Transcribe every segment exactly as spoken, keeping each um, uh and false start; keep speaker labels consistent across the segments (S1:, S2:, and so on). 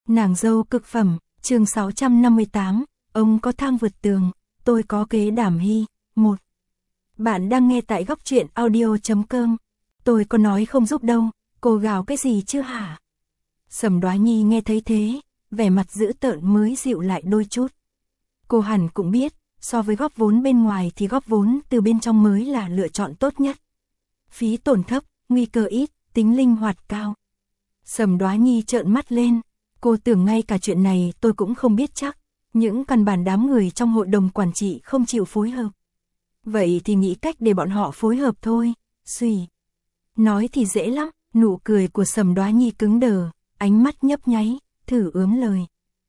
S1: Nàng dâu cực phẩm, chương sáu trăm năm mươi tám, ông có thang vượt tường, tôi có kế đảm hy, một. Bạn đang nghe tại góc truyện audio.com. Tôi có nói không giúp đâu, cô gào cái gì chứ hả? Sầm Đoá Nhi nghe thấy thế, vẻ mặt dữ tợn mới dịu lại đôi chút. Cô hẳn cũng biết, so với góp vốn bên ngoài thì góp vốn từ bên trong mới là lựa chọn tốt nhất. Phí tổn thấp, nguy cơ ít, tính linh hoạt cao. Sầm Đoá Nhi trợn mắt lên, cô tưởng ngay cả chuyện này tôi cũng không biết chắc, những căn bản đám người trong hội đồng quản trị không chịu phối hợp. Vậy thì nghĩ cách để bọn họ phối hợp thôi, suy. Nói thì dễ lắm, nụ cười của Sầm Đoá Nhi cứng đờ, ánh mắt nhấp nháy, thử ướm lời.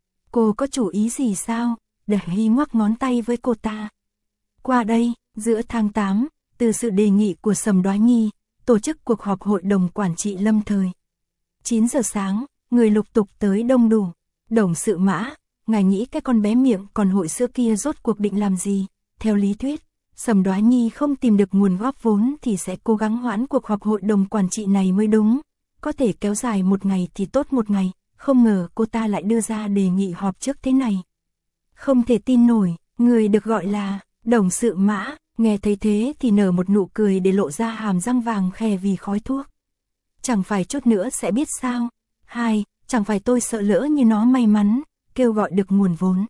S1: Cô có chủ ý gì sao? Để Hy ngoắc ngón tay với cô ta. Qua đây, giữa tháng tám, từ sự đề nghị của Sầm Đoá Nhi, tổ chức cuộc họp hội đồng quản trị lâm thời. chín giờ sáng, người lục tục tới đông đủ. Đồng sự Mã, ngài nghĩ cái con bé miệng còn hội sữa kia rốt cuộc định làm gì? Theo lý thuyết, Sầm Đoá Nhi không tìm được nguồn góp vốn thì sẽ cố gắng hoãn cuộc họp hội đồng quản trị này mới đúng. Có thể kéo dài một ngày thì tốt một ngày, không ngờ cô ta lại đưa ra đề nghị họp trước thế này. Không thể tin nổi, người được gọi là đồng sự Mã, nghe thấy thế thì nở một nụ cười để lộ ra hàm răng vàng khè vì khói thuốc. Chẳng phải chút nữa sẽ biết sao? Hai, chẳng phải tôi sợ lỡ như nó may mắn, kêu gọi được nguồn vốn.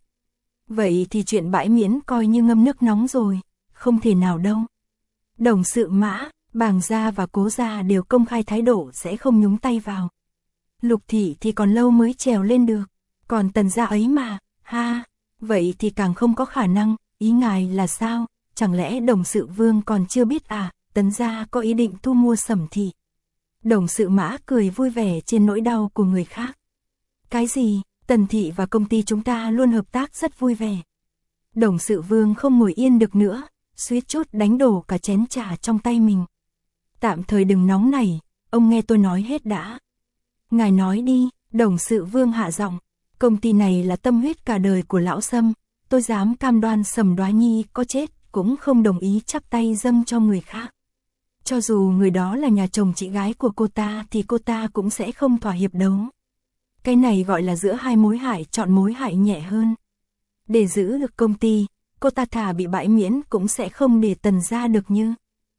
S1: Vậy thì chuyện bãi miễn coi như ngâm nước nóng rồi, không thể nào đâu. Đồng sự Mã, Bàng gia và Cố gia đều công khai thái độ sẽ không nhúng tay vào. Lục thị thì còn lâu mới trèo lên được, còn Tần gia ấy mà, ha, vậy thì càng không có khả năng, ý ngài là sao? Chẳng lẽ đồng sự Vương còn chưa biết à, Tần gia có ý định thu mua Sầm thị. Đồng sự Mã cười vui vẻ trên nỗi đau của người khác. Cái gì, Tần thị và công ty chúng ta luôn hợp tác rất vui vẻ. Đồng sự Vương không ngồi yên được nữa, suýt chút đánh đổ cả chén trà trong tay mình. Tạm thời đừng nóng nảy, ông nghe tôi nói hết đã. Ngài nói đi, đồng sự Vương hạ giọng. Công ty này là tâm huyết cả đời của lão Sâm, tôi dám cam đoan Sầm Đoá Nhi có chết cũng không đồng ý chắp tay dâng cho người khác. Cho dù người đó là nhà chồng chị gái của cô ta thì cô ta cũng sẽ không thỏa hiệp đâu. Cái này gọi là giữa hai mối hại chọn mối hại nhẹ hơn. Để giữ được công ty, cô ta thà bị bãi miễn cũng sẽ không để Tần gia được như.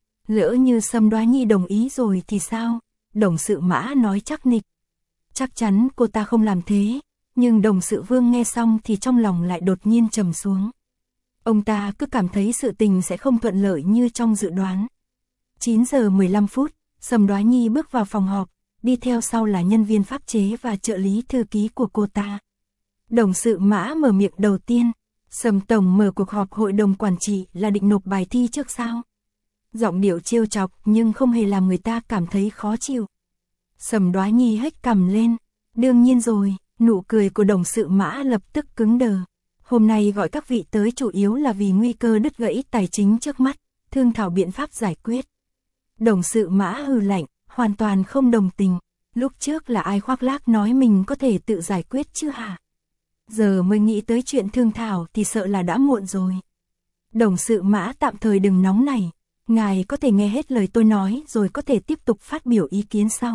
S1: Lỡ như Sầm Đoá Nhi đồng ý rồi thì sao? Đồng sự Mã nói chắc nịch. Chắc chắn cô ta không làm thế, nhưng đồng sự Vương nghe xong thì trong lòng lại đột nhiên trầm xuống. Ông ta cứ cảm thấy sự tình sẽ không thuận lợi như trong dự đoán. chín giờ mười lăm phút, Sầm Đoá Nhi bước vào phòng họp, đi theo sau là nhân viên pháp chế và trợ lý thư ký của cô ta. Đồng sự Mã mở miệng đầu tiên, Sầm tổng mở cuộc họp hội đồng quản trị là định nộp bài thi trước sao? Giọng điệu trêu chọc nhưng không hề làm người ta cảm thấy khó chịu. Sầm Đoá Nhi hếch cằm lên, đương nhiên rồi, nụ cười của đồng sự Mã lập tức cứng đờ. Hôm nay gọi các vị tới chủ yếu là vì nguy cơ đứt gãy tài chính trước mắt, thương thảo biện pháp giải quyết. Đồng sự Mã hừ lạnh, hoàn toàn không đồng tình. Lúc trước là ai khoác lác nói mình có thể tự giải quyết chứ hả? Giờ mới nghĩ tới chuyện thương thảo thì sợ là đã muộn rồi. Đồng sự Mã tạm thời đừng nóng nảy. Ngài có thể nghe hết lời tôi nói rồi có thể tiếp tục phát biểu ý kiến sau.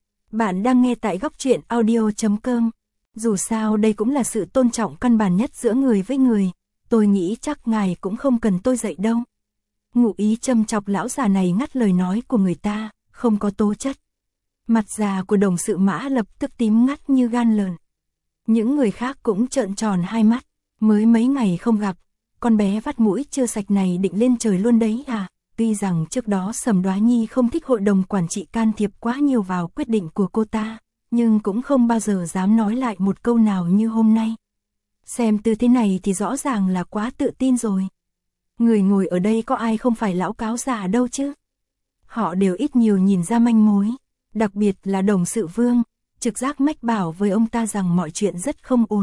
S1: Bạn đang nghe tại góc truyện audio.com. Dù sao đây cũng là sự tôn trọng căn bản nhất giữa người với người. Tôi nghĩ chắc ngài cũng không cần tôi dạy đâu. Ngụ ý châm chọc lão già này ngắt lời nói của người ta, không có tố chất. Mặt già của đồng sự Mã lập tức tím ngắt như gan lợn. Những người khác cũng trợn tròn hai mắt. Mới mấy ngày không gặp, con bé vắt mũi chưa sạch này định lên trời luôn đấy à? Tuy rằng trước đó Sầm Đoá Nhi không thích hội đồng quản trị can thiệp quá nhiều vào quyết định của cô ta, nhưng cũng không bao giờ dám nói lại một câu nào như hôm nay. Xem từ thế này thì rõ ràng là quá tự tin rồi. Người ngồi ở đây có ai không phải lão cáo già đâu chứ? Họ đều ít nhiều nhìn ra manh mối, đặc biệt là đồng sự Vương, trực giác mách bảo với ông ta rằng mọi chuyện rất không ổn.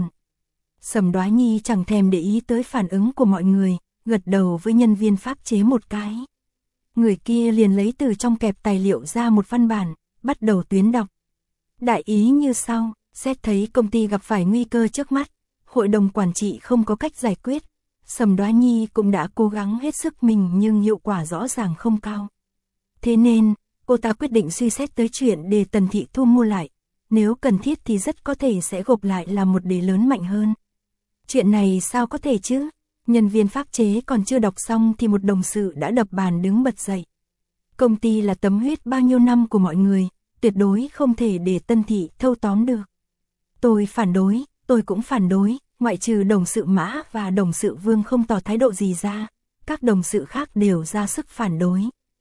S1: Sầm Đoá Nhi chẳng thèm để ý tới phản ứng của mọi người, gật đầu với nhân viên pháp chế một cái. Người kia liền lấy từ trong kẹp tài liệu ra một văn bản, bắt đầu tuyến đọc. Đại ý như sau, xét thấy công ty gặp phải nguy cơ trước mắt, hội đồng quản trị không có cách giải quyết. Sầm Đoá Nhi cũng đã cố gắng hết sức mình nhưng hiệu quả rõ ràng không cao. Thế nên, cô ta quyết định suy xét tới chuyện để Tần thị thu mua lại. nếu cần thiết thì rất có thể sẽ gộp lại làm một đế lớn mạnh hơn. Chuyện này sao có thể chứ? Nhân viên pháp chế còn chưa đọc xong thì một đồng sự đã đập bàn đứng bật dậy. Công ty là tấm huyết bao nhiêu năm của mọi người, tuyệt đối không thể để Tân Thị thâu tóm được. Tôi phản đối, tôi cũng phản đối, ngoại trừ đồng sự Mã và đồng sự Vương không tỏ thái độ gì ra, các đồng sự khác đều ra sức phản đối.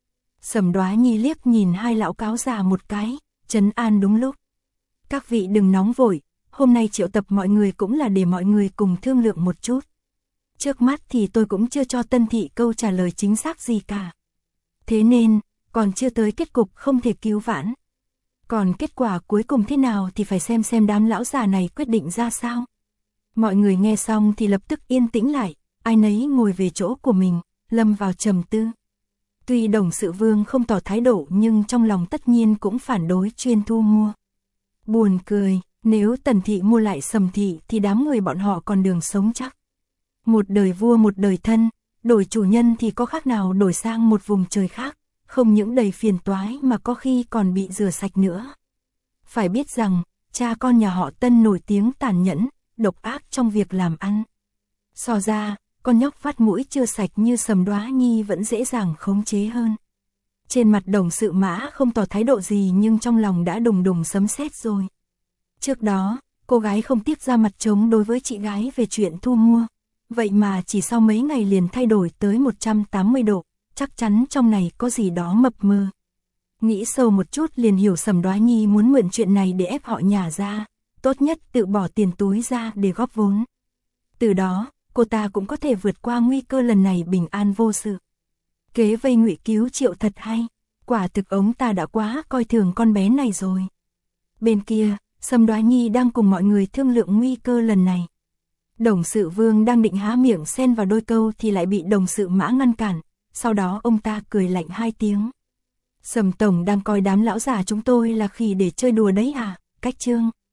S1: Sầm Đoá Nhi liếc nhìn hai lão cáo già một cái, trấn an đúng lúc. Các vị đừng nóng vội, hôm nay triệu tập mọi người cũng là để mọi người cùng thương lượng một chút. Trước mắt thì tôi cũng chưa cho Tân Thị câu trả lời chính xác gì cả. Thế nên, còn chưa tới kết cục không thể cứu vãn. Còn kết quả cuối cùng thế nào thì phải xem xem đám lão già này quyết định ra sao. Mọi người nghe xong thì lập tức yên tĩnh lại, ai nấy ngồi về chỗ của mình, lâm vào trầm tư. Tuy đồng sự Vương không tỏ thái độ nhưng trong lòng tất nhiên cũng phản đối chuyên thu mua. Buồn cười, nếu Tần Thị mua lại Sầm Thị thì đám người bọn họ còn đường sống chắc. Một đời vua một đời thân, đổi chủ nhân thì có khác nào đổi sang một vùng trời khác, không những đầy phiền toái mà có khi còn bị rửa sạch nữa. Phải biết rằng, cha con nhà họ Tân nổi tiếng tàn nhẫn, độc ác trong việc làm ăn. So ra, con nhóc vắt mũi chưa sạch như Sầm Đoá Nhi vẫn dễ dàng khống chế hơn. Trên mặt đồng sự Mã không tỏ thái độ gì nhưng trong lòng đã đùng đùng sấm sét rồi. Trước đó, cô gái không tiếc ra mặt trống đối với chị gái về chuyện thu mua. Vậy mà chỉ sau mấy ngày liền thay đổi tới một trăm tám mươi độ, chắc chắn trong này có gì đó mập mờ. Nghĩ sâu một chút liền hiểu Sầm Đoá Nhi muốn mượn chuyện này để ép họ nhả ra, tốt nhất tự bỏ tiền túi ra để góp vốn. Từ đó, cô ta cũng có thể vượt qua nguy cơ lần này bình an vô sự. Kế vây ngụy cứu Triệu thật hay, quả thực ông ta đã quá coi thường con bé này rồi. Bên kia, Sầm Đoá Nhi đang cùng mọi người thương lượng nguy cơ lần này. Đồng sự Vương đang định há miệng xen vào đôi câu thì lại bị đồng sự Mã ngăn cản, sau đó ông ta cười lạnh hai tiếng. Sầm tổng đang coi đám lão già chúng tôi là khỉ để chơi đùa đấy à, Cách Trương.